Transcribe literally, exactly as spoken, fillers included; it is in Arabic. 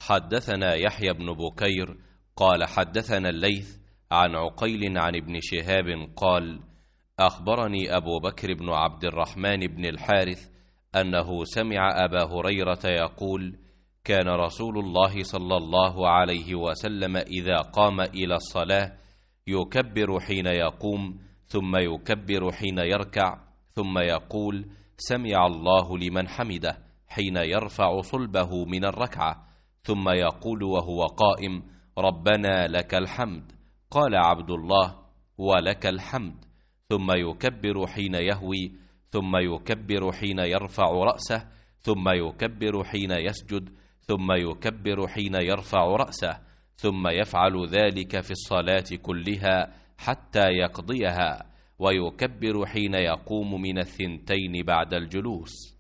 حدثنا يحيى بن بكير قال حدثنا الليث عن عقيل عن ابن شهاب قال أخبرني أبو بكر بن عبد الرحمن بن الحارث أنه سمع أبا هريرة يقول كان رسول الله صلى الله عليه وسلم إذا قام إلى الصلاة يكبر حين يقوم ثم يكبر حين يركع ثم يقول سمع الله لمن حمده حين يرفع صلبه من الركعة ثم يقول وهو قائم ربنا لك الحمد قال عبد الله ولك الحمد ثم يكبر حين يهوي ثم يكبر حين يرفع رأسه ثم يكبر حين يسجد ثم يكبر حين يرفع رأسه ثم يفعل ذلك في الصلاة كلها حتى يقضيها ويكبر حين يقوم من الثنتين بعد الجلوس.